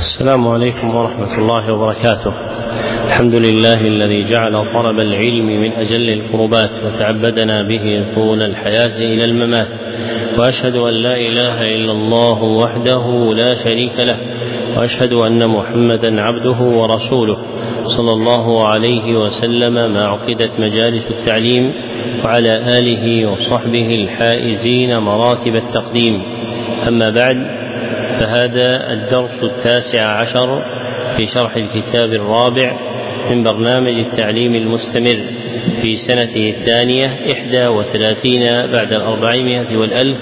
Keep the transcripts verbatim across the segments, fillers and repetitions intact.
السلام عليكم ورحمة الله وبركاته. الحمد لله الذي جعل طلب العلم من أجل القربات وتعبدنا به طول الحياة إلى الممات، وأشهد أن لا إله إلا الله وحده لا شريك له، وأشهد أن محمدا عبده ورسوله صلى الله عليه وسلم ما عقدت مجالس التعليم، وعلى آله وصحبه الحائزين مراتب التقديم. أما بعد، فهذا الدرس التاسع عشر في شرح الكتاب الرابع من برنامج التعليم المستمر في سنته الثانية إحدى وثلاثين بعد الأربعمائة والألف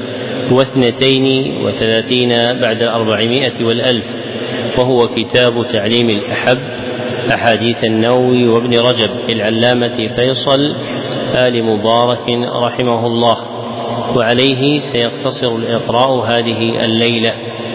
واثنتين وثلاثين بعد الأربعمائة والألف، وهو كتاب تعليم الأحب أحاديث النووي وابن رجب للعلامة فيصل آل مبارك رحمه الله. وعليه سيقتصر الإقراء هذه الليلة،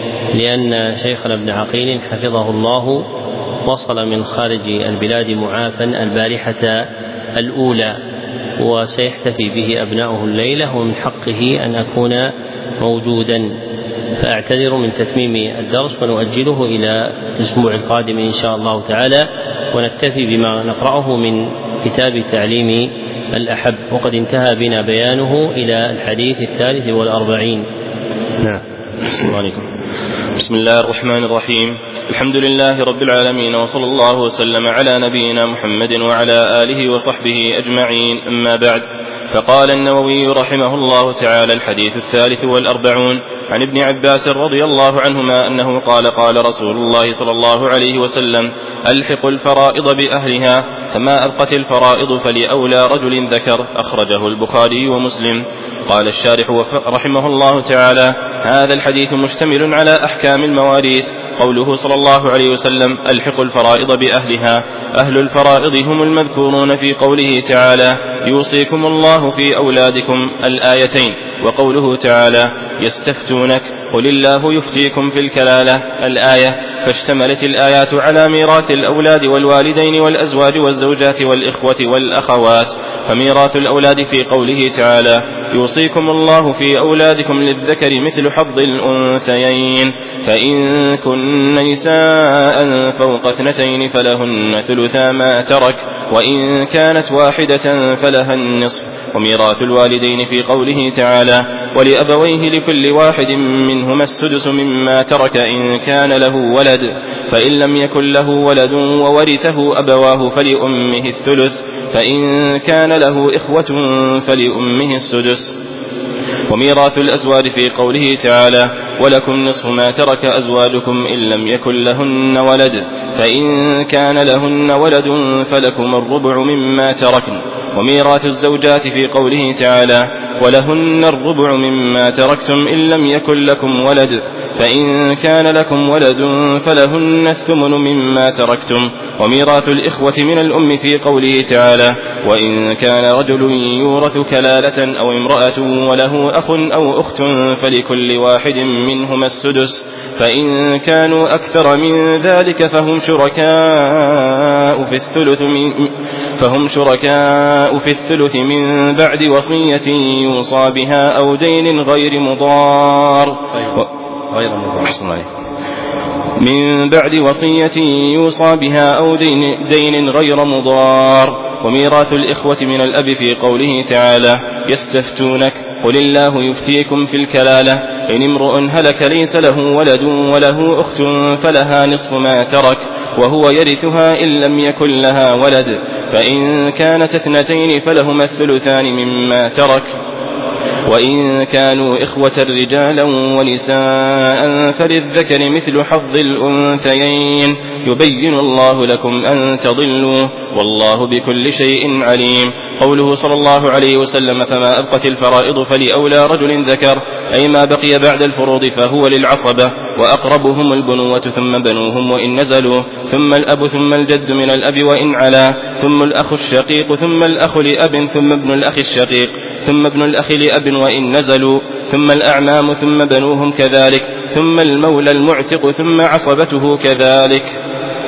لأن شيخنا ابن عقيل حفظه الله وصل من خارج البلاد معافا البارحة الأولى، وسيحتفي به أبناؤه الليلة، ومن حقه أن أكون موجودا، فأعتذر من تتميم الدرس ونؤجله إلى الأسبوع القادم إن شاء الله تعالى، ونكتفي بما نقرأه من كتاب تعليم الأحب، وقد انتهى بنا بيانه إلى الحديث الثالث والأربعين. نعم. السلام عليكم. بسم الله الرحمن الرحيم. الحمد لله رب العالمين، وصلى الله وسلم على نبينا محمد وعلى آله وصحبه أجمعين. أما بعد، فقال النووي رحمه الله تعالى: الحديث الثالث والأربعون عن ابن عباس رضي الله عنهما أنه قال: قال رسول الله صلى الله عليه وسلم: ألحقوا الفرائض بأهلها، فما أبقت الفرائض فلأولى رجل ذكر. أخرجه البخاري ومسلم. قال الشارح رحمه الله تعالى: هذا الحديث مشتمل على أحكام المواريث. قوله صلى الله عليه وسلم: ألحقوا الفرائض بأهلها، أهل الفرائض هم المذكورون في قوله تعالى: يوصيكم الله في أولادكم، الآيتين، وقوله تعالى: يستفتونك قل الله يفتيكم في الكلالة، الآية. فاشتملت الآيات على ميراث الأولاد والوالدين والأزواج والزوجات والإخوة والأخوات. فميراث الأولاد في قوله تعالى: يوصيكم الله في أولادكم للذكر مثل حظ الأنثيين، فإن كن نساء فوق اثنتين فلهن ثلثا ما ترك، وإن كانت واحدة فلها النصف. وميراث الوالدين في قوله تعالى: ولأبويه لكل واحد منهما السدس مما ترك إن كان له ولد، فإن لم يكن له ولد وورثه أبواه فلأمه الثلث، فإن كان له إخوة فلأمه السدس. وميراث الأزواج في قوله تعالى: ولكم نصف ما ترك أزواجكم إن لم يكن لهن ولد، فإن كان لهن ولد فلكم الربع مما تركن. وميراث الزوجات في قوله تعالى: ولهن الربع مما تركتم إن لم يكن لكم ولد، فإن كان لكم ولد فلهن الثمن مما تركتم. وميراث الإخوة من الأم في قوله تعالى: وإن كان رجل يورث كلالة أو امرأة وله أخ أو أخت فلكل واحد منهما السدس، فإن كانوا أكثر من ذلك فهم شركاء في الثلث من, فهم شركاء في الثلث من بعد وصية يوصى بها أو دين غير مضار غير مضار من بعد وصية يوصى بها أو دين, دين غير مضار. وميراث الإخوة من الأب في قوله تعالى: يستفتونك قل الله يفتيكم في الكلالة، إن امرؤ هلك ليس له ولد وله أخت فلها نصف ما ترك وهو يرثها إن لم يكن لها ولد، فإن كانت اثنتين فلهما الثلثان مما ترك، وإن كانوا إخوة رجالا ونساء فللذكر مثل حظ الأنثيين، يبين الله لكم أن تضلوا، والله بكل شيء عليم. قوله صلى الله عليه وسلم: فما أبقت الفرائض فلأولى رجل ذكر، أي ما بقي بعد الفروض فهو للعصبة، وأقربهم البنوة ثم بنوهم وإن نزلوا، ثم الأب ثم الجد من الأب وإن علا، ثم الأخ الشقيق ثم الأخ لأب ثم ابن الأخ الشقيق ثم ابن الأخ لأب وإن نزلوا، ثم الأعمام ثم بنوهم كذلك، ثم المولى المعتق ثم عصبته كذلك.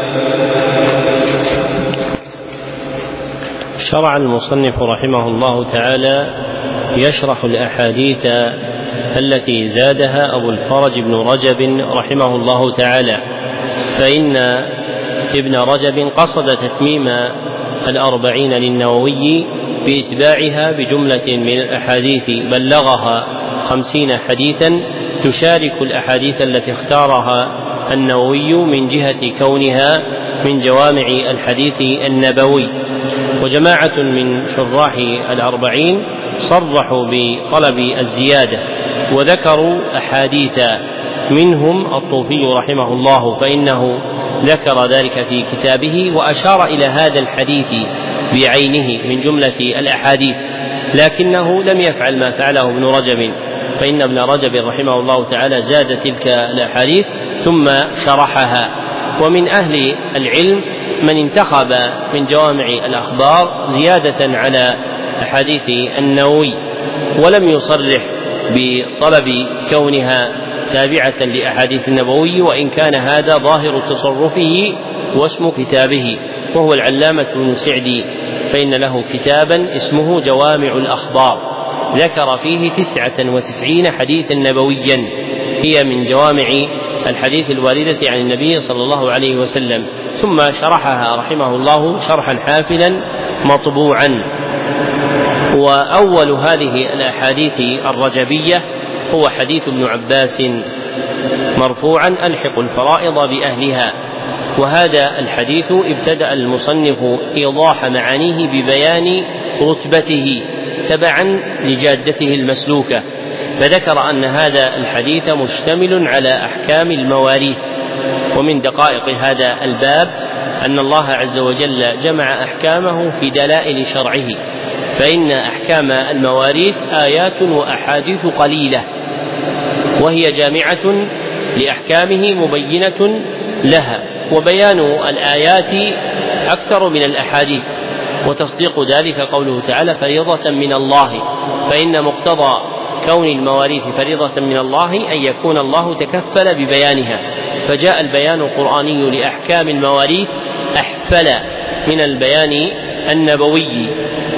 شرع المصنف رحمه الله تعالى يشرح الأحاديث التي زادها أبو الفرج بن رجب رحمه الله تعالى فإن ابن رجب قصد تتميم الأربعين للنووي بإتباعها بجملة من الأحاديث بلغها خمسين حديثا تشارك الأحاديث التي اختارها النووي من جهة كونها من جوامع الحديث النبوي. وجماعة من شراح الأربعين صرحوا بطلب الزيادة وذكروا أحاديث، منهم الطوفي رحمه الله فإنه ذكر ذلك في كتابه وأشار إلى هذا الحديث بعينه من جملة الأحاديث، لكنه لم يفعل ما فعله ابن رجب، فإن ابن رجب رحمه الله تعالى زاد تلك الأحاديث ثم شرحها. ومن أهل العلم من انتخب من جوامع الأخبار زيادة على أحاديث النووي ولم يصرح بطلب كونها تابعة لأحاديث النبوي، وإن كان هذا ظاهر تصرفه واسم كتابه، وهو العلامة ابن سعدي، فإن له كتابا اسمه جوامع الأخبار ذكر فيه تسعة وتسعين حديثا نبويا هي من جوامع الحديث الواردة عن النبي صلى الله عليه وسلم، ثم شرحها رحمه الله شرحا حافلا مطبوعا. وأول هذه الأحاديث الرجبية هو حديث ابن عباس مرفوعا ألحق الفرائض بأهلها، وهذا الحديث ابتدأ المصنف إيضاح معانيه ببيان رتبته تبعا لجادته المسلوكة، فذكر أن هذا الحديث مشتمل على أحكام المواريث. ومن دقائق هذا الباب أن الله عز وجل جمع أحكامه في دلائل شرعه، فإن أحكام المواريث آيات وأحاديث قليلة وهي جامعة لأحكامه مبينة لها، وبيان الآيات أكثر من الأحاديث، وتصديق ذلك قوله تعالى فريضة من الله، فإن مقتضى كون المواريث فريضة من الله أن يكون الله تكفل ببيانها، فجاء البيان القرآني لأحكام المواريث أحفل من البيان النبوي.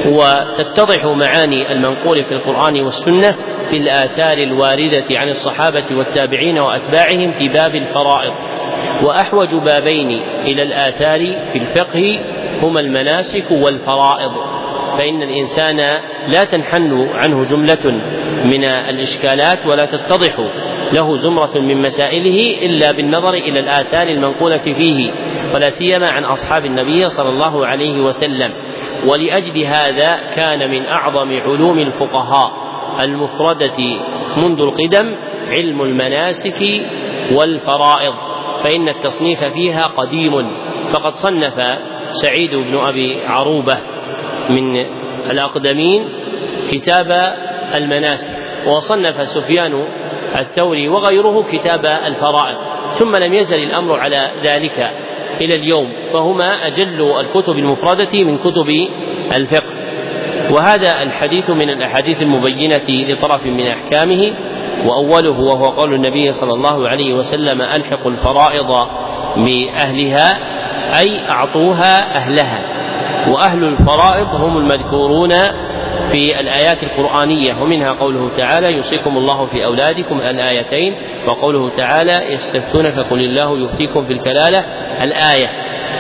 وتتضح معاني المنقول في القرآن والسنة في الآثار الواردة عن الصحابة والتابعين وأتباعهم في باب الفرائض. وأحوج بابين إلى الآثار في الفقه هما المناسك والفرائض، فإن الإنسان لا تنحل عنه جملة من الإشكالات ولا تتضح له زمرة من مسائله إلا بالنظر إلى الآثار المنقولة فيه، ولا سيما عن أصحاب النبي صلى الله عليه وسلم. ولأجل هذا كان من أعظم علوم الفقهاء المفردة منذ القدم علم المناسك والفرائض، فإن التصنيف فيها قديم، فقد صنف سعيد بن أبي عروبة من الأقدمين كتاب المناسك، وصنف سفيان الثوري وغيره كتاب الفرائض، ثم لم يزل الأمر على ذلك إلى اليوم، فهما أجل الكتب المفردة من كتب الفقه. وهذا الحديث من الأحاديث المبينة لطرف من أحكامه، وأوله وهو قول النبي صلى الله عليه وسلم ألحقوا الفرائض بأهلها، أي أعطوها أهلها. وأهل الفرائض هم المذكورون في الآيات القرآنية، ومنها قوله تعالى يوصيكم الله في أولادكم الآيتين، وقوله تعالى يستفتون فقل الله يفتيكم في الكلالة الآية.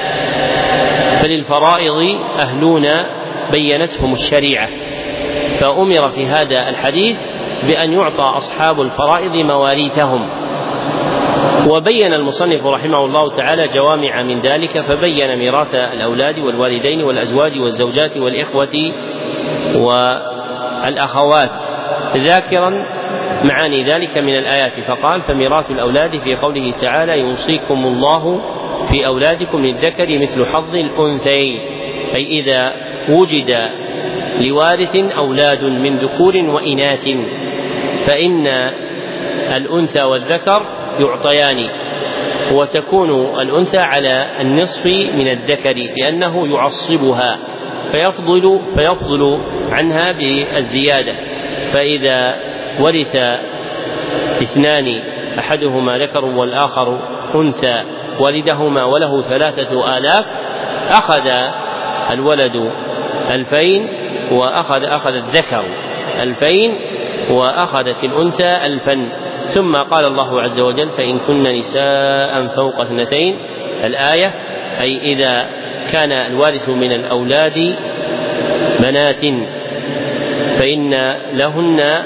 فللفرائض أهلون بينتهم الشريعة، فأمر في هذا الحديث بأن يعطى أصحاب الفرائض مواريثهم. وبين المصنف رحمه الله تعالى جوامع من ذلك، فبين ميراث الأولاد والوالدين والأزواج والزوجات والإخوة والأخوات، ذاكرا معاني ذلك من الآيات، فقال فميراث الأولاد في قوله تعالى يوصيكم الله في أولادكم للذكر مثل حظ الأنثيين، أي إذا وجد لوارث أولاد من ذكور وإناث فإن الأنثى والذكر يعطيان، وتكون الأنثى على النصف من الذكر لأنه يعصبها فيفضل, فيفضل عنها بالزيادة. فإذا ورث اثنان أحدهما ذكر والآخر أنثى والدهما وله ثلاثة آلاف أخذ الولد ألفين وأخذ أخذ الذكر ألفين وأخذت الأنثى ألفا. ثم قال الله عز وجل فإن كن نساء فوق اثنتين الآية، أي إذا كان الوارث من الأولاد بنات فإن لهن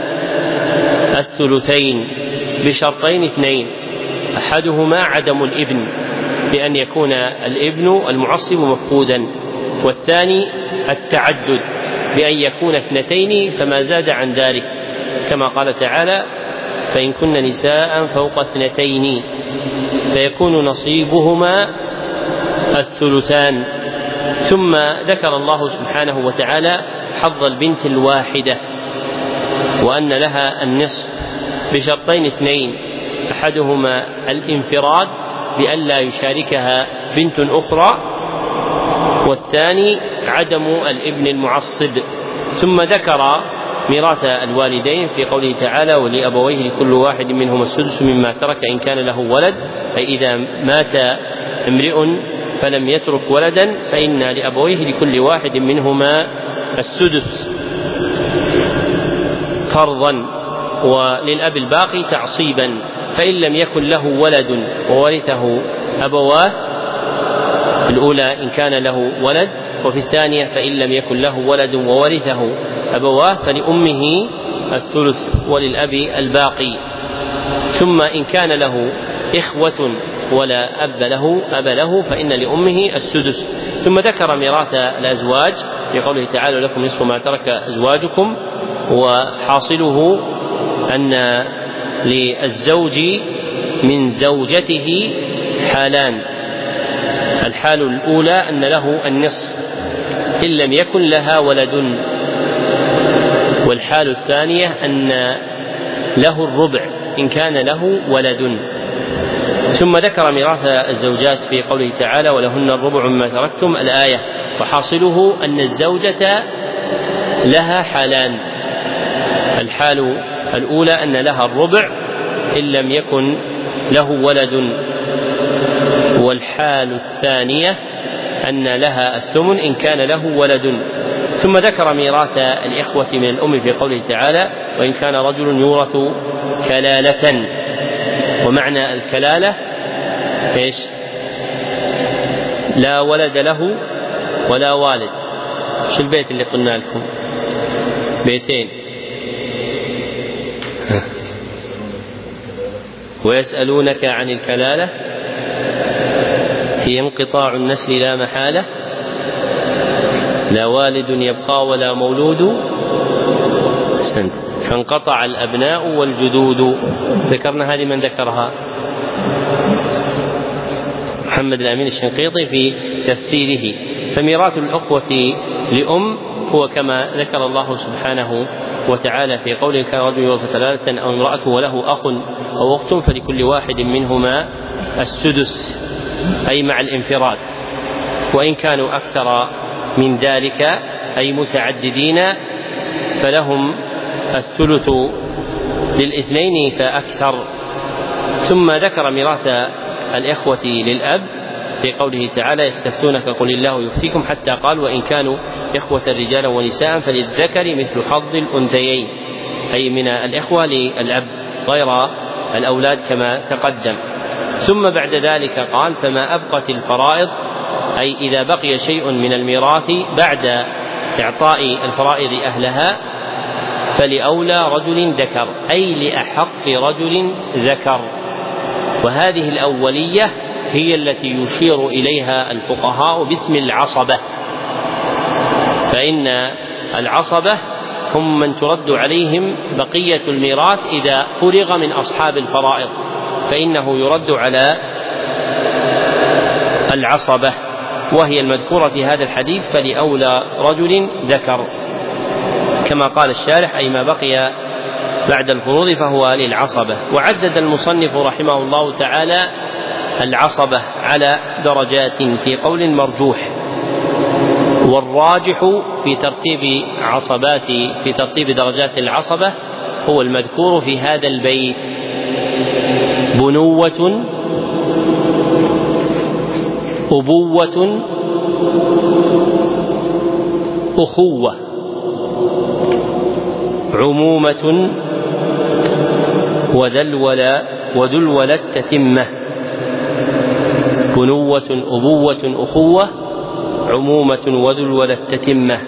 الثلثين بشرطين اثنين: أحدهما عدم الابن بأن يكون الابن المعصب مفقودا، والثاني التعدد بأن يكون اثنتين فما زاد عن ذلك، كما قال تعالى: فإن كن نساء فوق اثنتين فيكون نصيبهما الثلثان. ثم ذكر الله سبحانه وتعالى حظ البنت الواحدة وأن لها النصف بشرطين اثنين: أحدهما الانفراد بأن لا يشاركها بنت أخرى، والثاني عدم الابن المعصب. ثم ذكر ميراث الوالدين في قوله تعالى: ولأبويه لكل واحد منهما السدس مما ترك إن كان له ولد، أي إذا مات امرئ فلم يترك ولدا فإن لأبويه لكل واحد منهما السدس فرضا، وللأب الباقي تعصيبا. فإن لم يكن له ولد وورثه أبواه، الأولى إن كان له ولد، وفي الثانية فإن لم يكن له ولد وورثه أبواه فلأمه الثلث وللأب الباقي. ثم إن كان له إخوة ولا أب له أب له فإن لأمه السدس. ثم ذكر ميراث الأزواج بقوله تعالى: لكم نصف ما ترك أزواجكم، وحاصله أن للزوج من زوجته حالان: الحال الأولى أن له النصف إن لم يكن لها ولد، والحال الثانية أن له الربع إن كان له ولد. ثم ذكر ميراث الزوجات في قوله تعالى: ولهن الربع مما تركتم، الآية، وحاصله أن الزوجة لها حالان: الحال الأولى أن لها الربع إن لم يكن له ولد، والحال الثانية أن لها الثمن إن كان له ولد. ثم ذكر ميراث الإخوة من الأم في قوله تعالى: وإن كان رجل يورث كلالة. ومعنى الكلالة إيش؟ لا ولد له ولا والد. شو البيت اللي قلنا لكم؟ بيتين. ويسألونك عن الكلالة هي انقطاع النسل لا محالة، لا والد يبقى ولا مولود، فانقطع الأبناء والجدود. ذكرنا هذه، من ذكرها؟ محمد الأمين الشنقيطي في تفسيره. فميراث الأخوة لأم هو كما ذكر الله سبحانه وتعالى في قوله: كان رجل يورث كلالة أو امرأة وله أخ أو أخت فلكل واحد منهما السدس، أي مع الانفراد. وإن كانوا أكثر من ذلك أي متعددين فلهم الثلث للاثنين فأكثر. ثم ذكر ميراث الإخوة للأب في قوله تعالى: يستفتونك قل الله يفتيكم، حتى قال: وإن كانوا إخوة رجالا ونساء فللذكر مثل حظ الأنثيين، أي من الإخوة للأب غير الأولاد كما تقدم. ثم بعد ذلك قال: فما أبقت الفرائض، أي إذا بقي شيء من الميراث بعد إعطاء الفرائض أهلها فلأولى رجل ذكر، أي لأحق رجل ذكر. وهذه الأولية هي التي يشير إليها الفقهاء باسم العصبة، فإن العصبة هم من ترد عليهم بقية الميراث إذا فرغ من أصحاب الفرائض، فإنه يرد على العصبة، وهي المذكورة في هذا الحديث: فلأولى رجل ذكر، كما قال الشارح: أي ما بقي بعد الفروض فهو للعصبة. وعدد المصنف رحمه الله تعالى العصبة على درجات في قول مرجوح، والراجح في ترتيب عصبات في ترتيب درجات العصبة هو المذكور في هذا البيت: بنوة، أبوة، أخوة، عمومة، وذو الولاء وذو الولاء تتمة. بنوة أبوة أبوة أخوة عمومة وذلولة تتمة.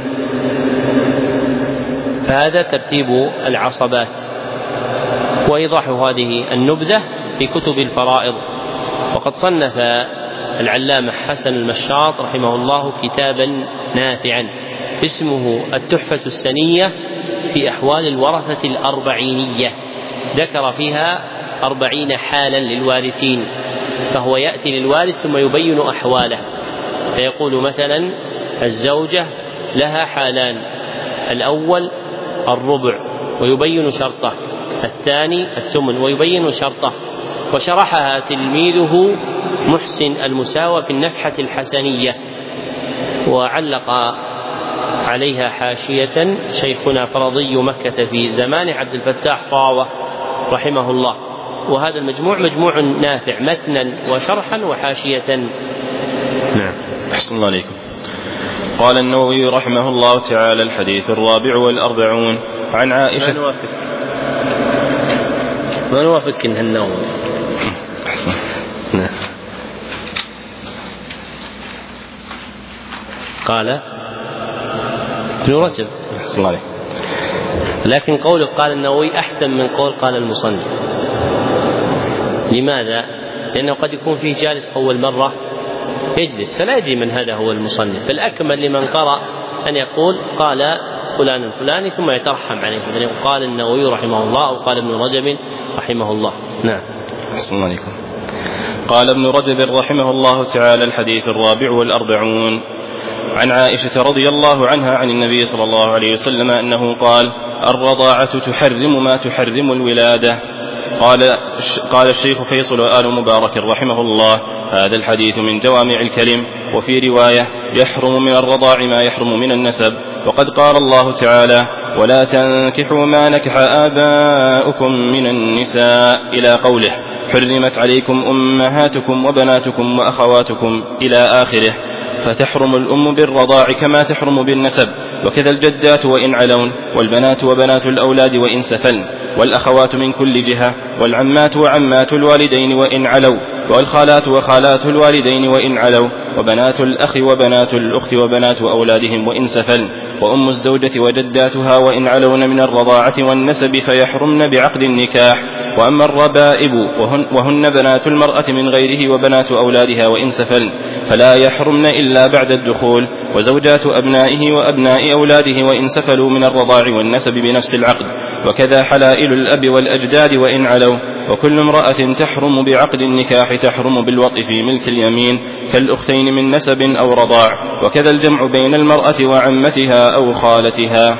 فهذا ترتيب العصبات، وإيضاح هذه النبذة في كتب الفرائض. وقد صنف العلامة حسن المشاط رحمه الله كتابا نافعا اسمه التحفة السنية في أحوال الورثة الأربعينية، ذكر فيها أربعين حالا للوارثين، فهو يأتي للوارث ثم يبين أحواله، فيقول مثلا الزوجة لها حالان: الأول الربع ويبين شرطه، الثاني الثمن ويبين شرطه. وشرحها تلميذه محسن المساوى في النفحة الحسنية، وعلق عليها حاشية شيخنا فرضي مكة في زمان عبد الفتاح طاوة رحمه الله. وهذا المجموع مجموع نافع متنا وشرحا وحاشية. نعم. أحسن الله عليكم. قال النووي رحمه الله تعالى: الحديث الرابع والأربعون عن عائشة. ما نوافق ما نوافق إنها النووي. أحسن. نعم. قال ابن رجب. أحسن الله عليك. لكن قوله قال النووي أحسن من قول قال المصنف. لماذا؟ لأنه قد يكون فيه جالس أول مرة يجلس فلا يدري من هذا هو المصنف، فالأكمل لمن قرأ أن يقول قال فلان الفلاني ثم يترحم عليه، يعني قال النووي رحمه الله أو قال ابن رجب رحمه الله. نعم. أحسن الله عليكم. قال ابن رجب رحمه الله تعالى: الحديث الرابع والأربعون عن عائشة رضي الله عنها عن النبي صلى الله عليه وسلم أنه قال: الرضاعة تحرم ما تحرم الولادة. قال قال الشيخ فيصل آل مبارك رحمه الله: هذا الحديث من جوامع الكلم. وفي رواية: يحرم من الرضاع ما يحرم من النسب. وقد قال الله تعالى: ولا تنكحوا ما نكح آباؤكم من النساء إلى قوله: حرمت عليكم أمهاتكم وبناتكم وأخواتكم إلى آخره. فتحرم الأم بالرضاع كما تحرم بالنسب، وكذا الجدات وإن علون، والبنات وبنات الأولاد وإن سفلن، والأخوات من كل جهة، والعمات وعمات الوالدين وإن علوا، والخالات وخالات الوالدين وإن علوا، وبنات الأخ وبنات الأخت وبنات أولادهم وإن سفلن، وأم الزوجة وجداتها وإن علون من الرضاعة والنسب فيحرمن بعقد النكاح. وأما الربائب وهن, وهن بنات المرأة من غيره وبنات أولادها وإن سفلن فلا يحرمن إلا بعد الدخول، وزوجات أبنائه وأبناء أولاده وإن سفلوا من الرضاع والنسب بنفس العقد، وكذا حلائل الأب والأجداد وإن علوا. وكل امرأة تحرم بعقد النكاح تحرم بالوطء في ملك اليمين كالأختين من نسب أو رضاع، وكذا الجمع بين المرأة وعمتها أو خالتها.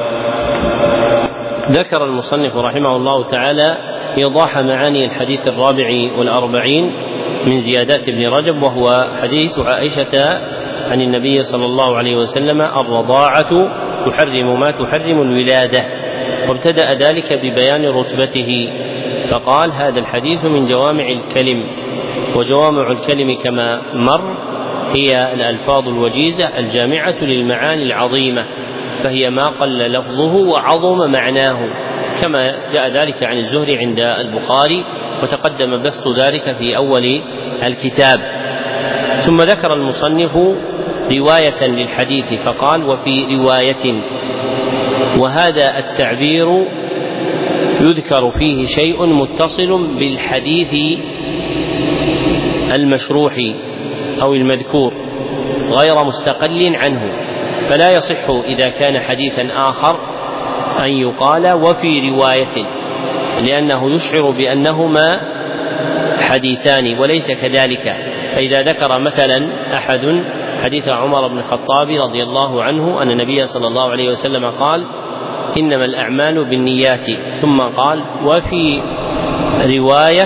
ذكر المصنف رحمه الله تعالى إيضاح معاني الحديث الرابع والأربعين من زيادات ابن رجب، وهو حديث عائشة عن النبي صلى الله عليه وسلم: الرضاعة تحرم ما تحرم الولادة. وابتدأ ذلك ببيان رتبته فقال: هذا الحديث من جوامع الكلم. وجوامع الكلم كما مر هي الألفاظ الوجيزة الجامعة للمعاني العظيمة، فهي ما قل لفظه وعظم معناه، كما جاء ذلك عن الزهري عند البخاري، وتقدم بسط ذلك في أول الكتاب. ثم ذكر المصنف رواية للحديث فقال: وفي رواية. وهذا التعبير يذكر فيه شيء متصل بالحديث المشروح أو المذكور غير مستقل عنه، فلا يصح إذا كان حديثا آخر أن يقال وفي رواية، لأنه يشعر بأنهما حديثان وليس كذلك. فإذا ذكر مثلا أحد حديث عمر بن الخطاب رضي الله عنه أن النبي صلى الله عليه وسلم قال: إنما الأعمال بالنيات، ثم قال: وفي رواية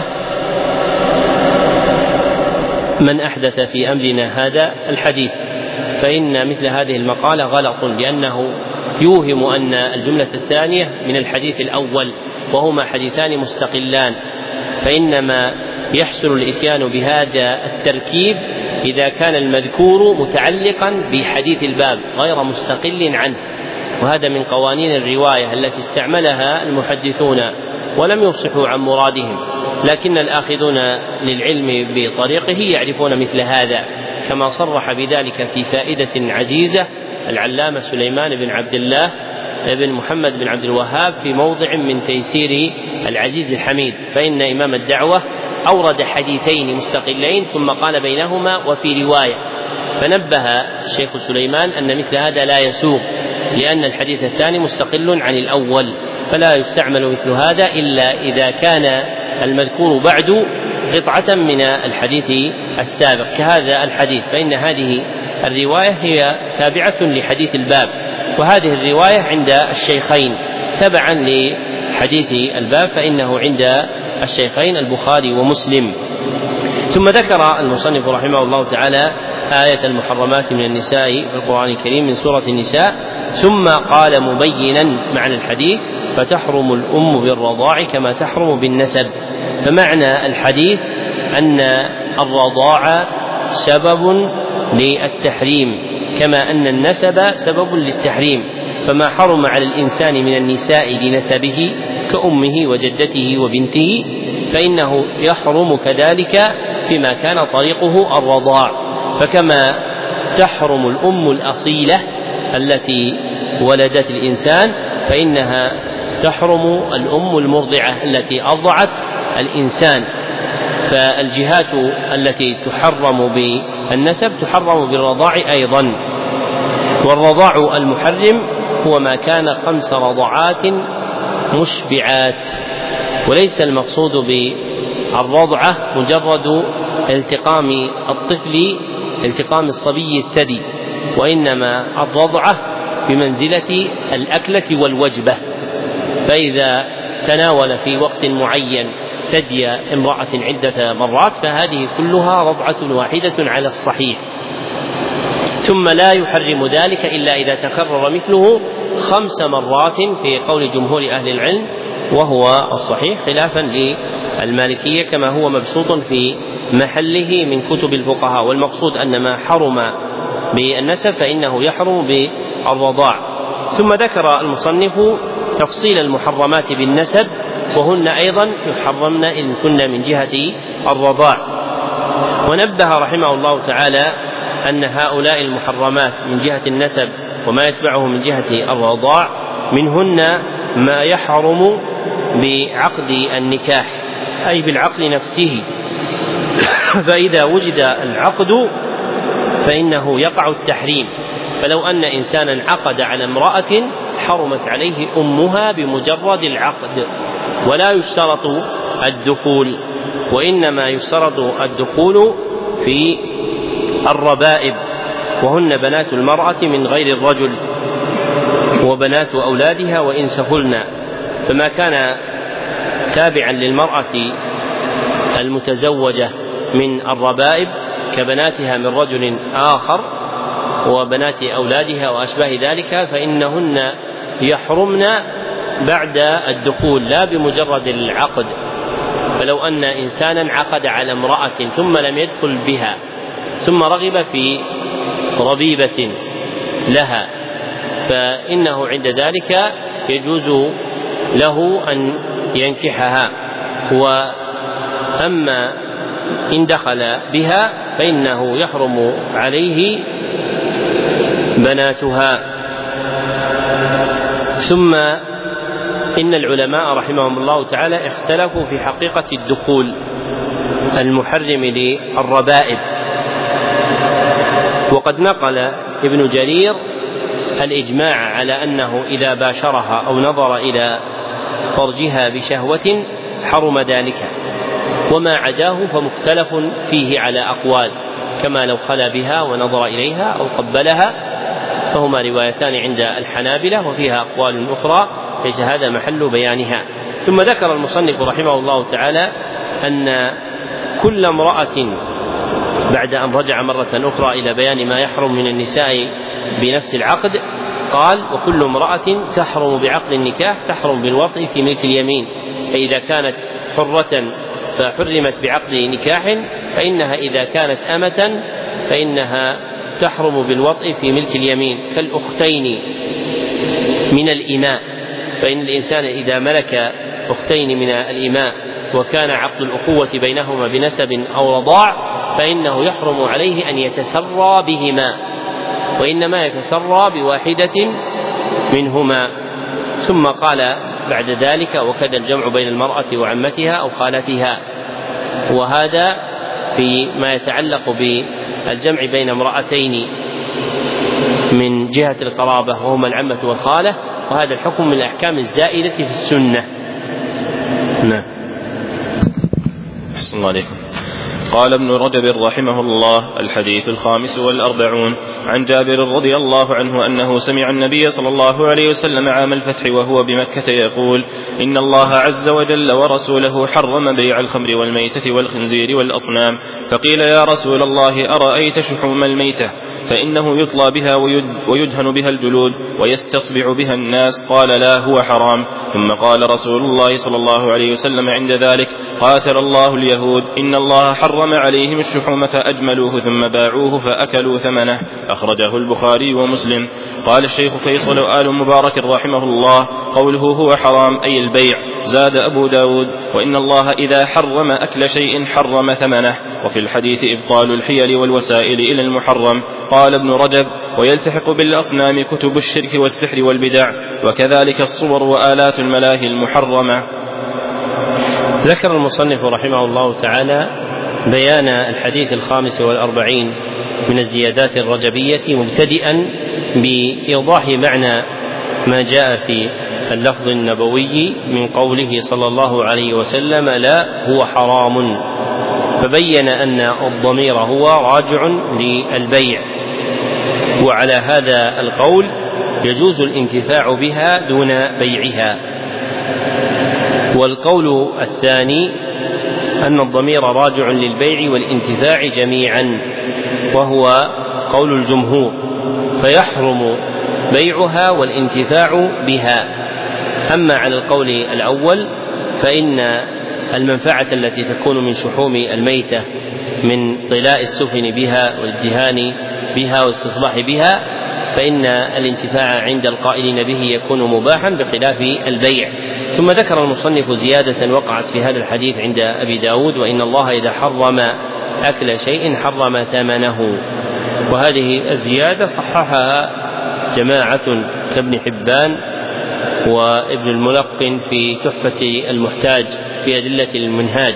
من أحدث في أمرنا هذا الحديث، فإن مثل هذه المقالة غلط، لأنه يوهم أن الجملة الثانية من الحديث الأول، وهما حديثان مستقلان، فإنما يحصل الإتيان بهذا التركيب إذا كان المذكور متعلقا بحديث الباب غير مستقل عنه. وهذا من قوانين الرواية التي استعملها المحدثون ولم يفصحوا عن مرادهم، لكن الآخذون للعلم بطريقه يعرفون مثل هذا، كما صرح بذلك في فائدة عزيزة العلامة سليمان بن عبد الله بن محمد بن عبد الوهاب في موضع من تيسير العزيز الحميد، فإن إمام الدعوة أورد حديثين مستقلين ثم قال بينهما وفي رواية، فنبه الشيخ سليمان أن مثل هذا لا يسوق، لأن الحديث الثاني مستقل عن الأول، فلا يستعمل مثل هذا إلا إذا كان المذكور بعد قطعة من الحديث السابق كهذا الحديث، فإن هذه الرواية هي تابعة لحديث الباب، وهذه الرواية عند الشيخين تبعا لحديث الباب، فإنه عند الشيخين البخاري ومسلم. ثم ذكر المصنف رحمه الله تعالى آية المحرمات من النساء في القرآن الكريم من سورة النساء، ثم قال مبينا معنى الحديث: فتحرم الأم بالرضاع كما تحرم بالنسب. فمعنى الحديث أن الرضاع سبب للتحريم كما أن النسب سبب للتحريم، فما حرم على الإنسان من النساء لنسبه كأمه وجدته وبنته فإنه يحرم كذلك بما كان طريقه الرضاع. فكما تحرم الأم الأصيلة التي ولدت الإنسان فإنها تحرم الأم المرضعة التي أرضعت الإنسان، فالجهات التي تحرم بالنسب تحرم بالرضاع أيضا. والرضاع المحرم هو ما كان خمس رضعات مشبعات، وليس المقصود بالرضعة مجرد التقام الطفل التقام الصبي الثدي، وإنما الرضعة بمنزلة الأكلة والوجبة، فإذا تناول في وقت معين ثدي امرأة عدة مرات فهذه كلها رضعة واحدة على الصحيح. ثم لا يحرم ذلك إلا إذا تكرر مثله خمس مرات في قول جمهور أهل العلم، وهو الصحيح خلافا للمالكية كما هو مبسوط في محله من كتب الفقهاء. والمقصود أن ما حرم بالنسب فإنه يحرم بالرضاع. ثم ذكر المصنف تفصيل المحرمات بالنسب، وهن أيضا يحرمن إن كن من جهة الرضاع. ونبه رحمه الله تعالى أن هؤلاء المحرمات من جهة النسب وما يتبعه من جهة الرضاع منهن ما يحرم بعقد النكاح أي بالعقد نفسه، فإذا وجد العقد فإنه يقع التحريم. فلو أن إنسانا عقد على امرأة حرمت عليه أمها بمجرد العقد، ولا يشترط الدخول، وإنما يشترط الدخول في الربائب وهن بنات المرأة من غير الرجل وبنات أولادها وإن سهلن. فما كان تابعا للمرأة المتزوجة من الربائب كبناتها من رجل آخر وبنات أولادها وأشباه ذلك فإنهن يحرمن بعد الدخول لا بمجرد العقد. فلو أن إنسانا عقد على امرأة ثم لم يدخل بها ثم رغب في ربيبة لها فإنه عند ذلك يجوز له أن ينكحها، وأما إن دخل بها فإنه يحرم عليه بناتها. ثم إن العلماء رحمهم الله تعالى اختلفوا في حقيقة الدخول المحرم للربائب، وقد نقل ابن جرير الإجماع على أنه إذا باشرها أو نظر إلى فرجها بشهوة حرم ذلك، وما عداه فمختلف فيه على أقوال، كما لو خلا بها ونظر إليها أو قبلها، فهما روايتان عند الحنابلة وفيها أقوال أخرى ليس هذا محل بيانها. ثم ذكر المصنف رحمه الله تعالى أن كل امرأة بعد أن رجع مرة أخرى إلى بيان ما يحرم من النساء بنفس العقد قال: وكل امرأة تحرم بعقد النكاح تحرم بالوطء في ملك اليمين، فإذا كانت حرة فحرمت بعقد نكاح، فإنها إذا كانت أمة فإنها تحرم بالوطء في ملك اليمين كالأختين من الإماء، فإن الإنسان إذا ملك أختين من الإماء وكان عقد الأخوة بينهما بنسب أو رضاع فإنه يحرم عليه أن يتسرى بهما، وإنما يتسرى بواحدة منهما. ثم قال بعد ذلك: وكذا الجمع بين المرأة وعمتها أو خالتها. وهذا فيما يتعلق بالجمع بين امرأتين من جهة القرابة وهما العمة والخالة، وهذا الحكم من الأحكام الزائدة في السنة. نعم. أحسن الله عليكم. قال ابن رجب رحمه الله: الحديث الخامس والأربعون عن جابر رضي الله عنه أنه سمع النبي صلى الله عليه وسلم عام الفتح وهو بمكة يقول: إن الله عز وجل ورسوله حرم بيع الخمر والميتة والخنزير والأصنام. فقيل: يا رسول الله، أرأيت شحوم الميتة؟ فإنه يطلى بها ويدهن بها الجلود ويستصبع بها الناس. قال: لا، هو حرام. ثم قال رسول الله صلى الله عليه وسلم عند ذلك: قاتل الله اليهود، إن الله حرم عليهم الشحوم فأجملوه ثم باعوه فأكلوا ثمنه. أخرجه البخاري ومسلم. قال الشيخ فيصل آل مبارك رحمه الله: قوله هو حرام أي البيع. زاد أبو داود: وإن الله إذا حرم أكل شيء حرم ثمنه. وفي الحديث إبطال الحيل والوسائل إلى المحرم. قال ابن رجب: ويلتحق بالأصنام كتب الشرك والسحر والبدع، وكذلك الصور وآلات الملاهي المحرمة. ذكر المصنف رحمه الله تعالى بيان الحديث الخامس والأربعين من الزيادات الرجبية، مبتدئا بإيضاح معنى ما جاء في اللفظ النبوي من قوله صلى الله عليه وسلم: لا، هو حرام. فبين أن الضمير هو راجع للبيع، وعلى هذا القول يجوز الانتفاع بها دون بيعها. والقول الثاني أن الضمير راجع للبيع والانتفاع جميعا، وهو قول الجمهور، فيحرم بيعها والانتفاع بها. أما على القول الأول فإن المنفعة التي تكون من شحوم الميتة من طلاء السفن بها والدهان بها والاستصباح بها، فإن الانتفاع عند القائلين به يكون مباحا بخلاف البيع. ثم ذكر المصنف زيادة وقعت في هذا الحديث عند أبي داود: وإن الله إذا حرم أكل شيء حرم ثمنه. وهذه الزيادة صححها جماعة كابن حبان وابن الملقن في تحفة المحتاج في أدلة المنهاج،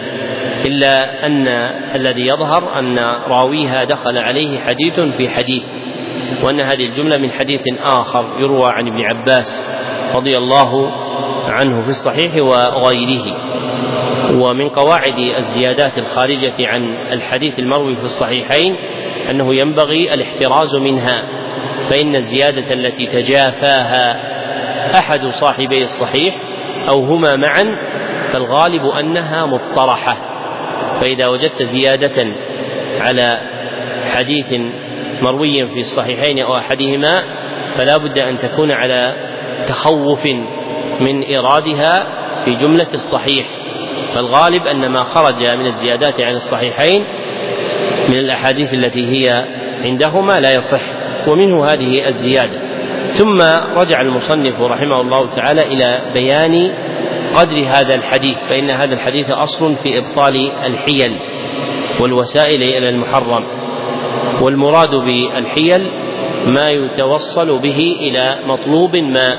إلا أن الذي يظهر أن راويها دخل عليه حديث في حديث، وأن هذه الجملة من حديث آخر يروى عن ابن عباس رضي الله عنه في الصحيح وغيره. ومن قواعد الزيادات الخارجة عن الحديث المروي في الصحيحين أنه ينبغي الاحتراز منها، فإن الزيادة التي تجافاها أحد صاحبي الصحيح أو هما معا فالغالب أنها مطرحة. فإذا وجدت زيادة على حديث مروي في الصحيحين أو أحدهما فلا بد أن تكون على تخوف من إيرادها في جملة الصحيح، فالغالب أن ما خرج من الزيادات عن الصحيحين من الأحاديث التي هي عندهما لا يصح، ومنه هذه الزيادة. ثم رجع المصنف رحمه الله تعالى إلى بيان قدر هذا الحديث، فإن هذا الحديث أصل في إبطال الحيل والوسائل إلى المحرم، والمراد بالحيل ما يتوصل به إلى مطلوب ما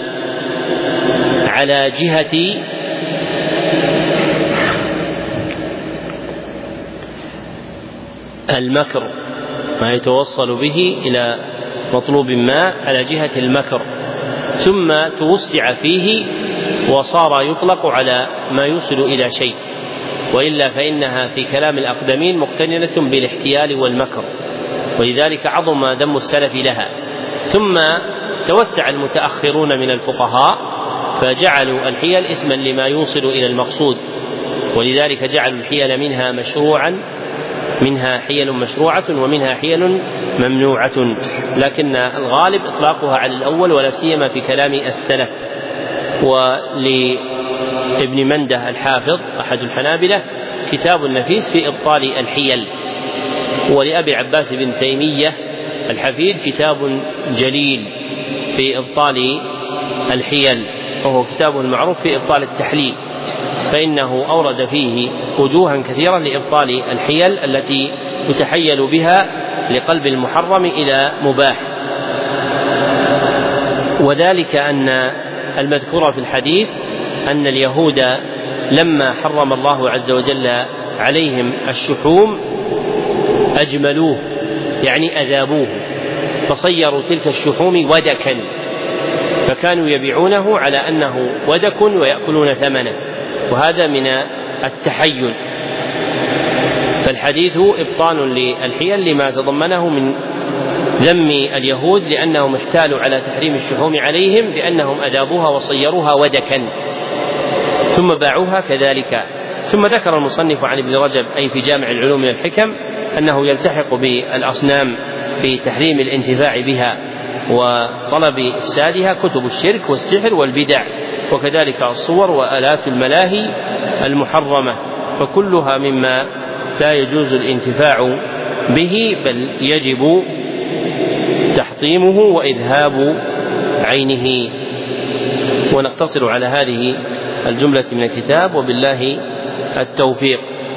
على جهة المكر، ما يتوصل به إلى مطلوب ما على جهة المكر، ثم توسع فيه وصار يطلق على ما يوصل إلى شيء، وإلا فإنها في كلام الأقدمين مقترنة بالاحتيال والمكر، ولذلك عظم ذم السلف لها. ثم توسع المتأخرون من الفقهاء فجعلوا الحيل اسما لما يوصل إلى المقصود، ولذلك جعلوا الحيل منها مشروعا منها حيل مشروعة ومنها حيل ممنوعة، لكن الغالب إطلاقها على الأول ولا سيما في كلام السلف. ولابن منده الحافظ أحد الحنابلة كتاب نفيس في إبطال الحيل، ولأبي عباس بن تيمية الحفيد كتاب جليل في إبطال الحيل، وهو كتاب معروف في إبطال التحليل. فإنه أورد فيه وجوها كثيرة لإبطال الحيل التي يتحيل بها لقلب المحرم إلى مباح، وذلك أن المذكور في الحديث أن اليهود لما حرم الله عز وجل عليهم الشحوم أجملوه، يعني أذابوه، فصيروا تلك الشحوم ودكا، فكانوا يبيعونه على أنه ودك ويأكلون ثمنه، وهذا من التحيل. فالحديث إبطال للحيل لما تضمنه من ذم اليهود لأنهم احتالوا على تحريم الشحوم عليهم بأنهم أذابوها وصيروها ودكا ثم باعوها كذلك. ثم ذكر المصنف عن ابن رجب أي في جامع العلوم من الحكم أنه يلتحق بالأصنام في تحريم الانتفاع بها وطلب إفسادها كتب الشرك والسحر والبدع، وكذلك الصور وآلات الملاهي المحرمة، فكلها مما لا يجوز الانتفاع به بل يجب تحطيمه وإذهاب عينه. ونقتصر على هذه الجملة من الكتاب، وبالله التوفيق.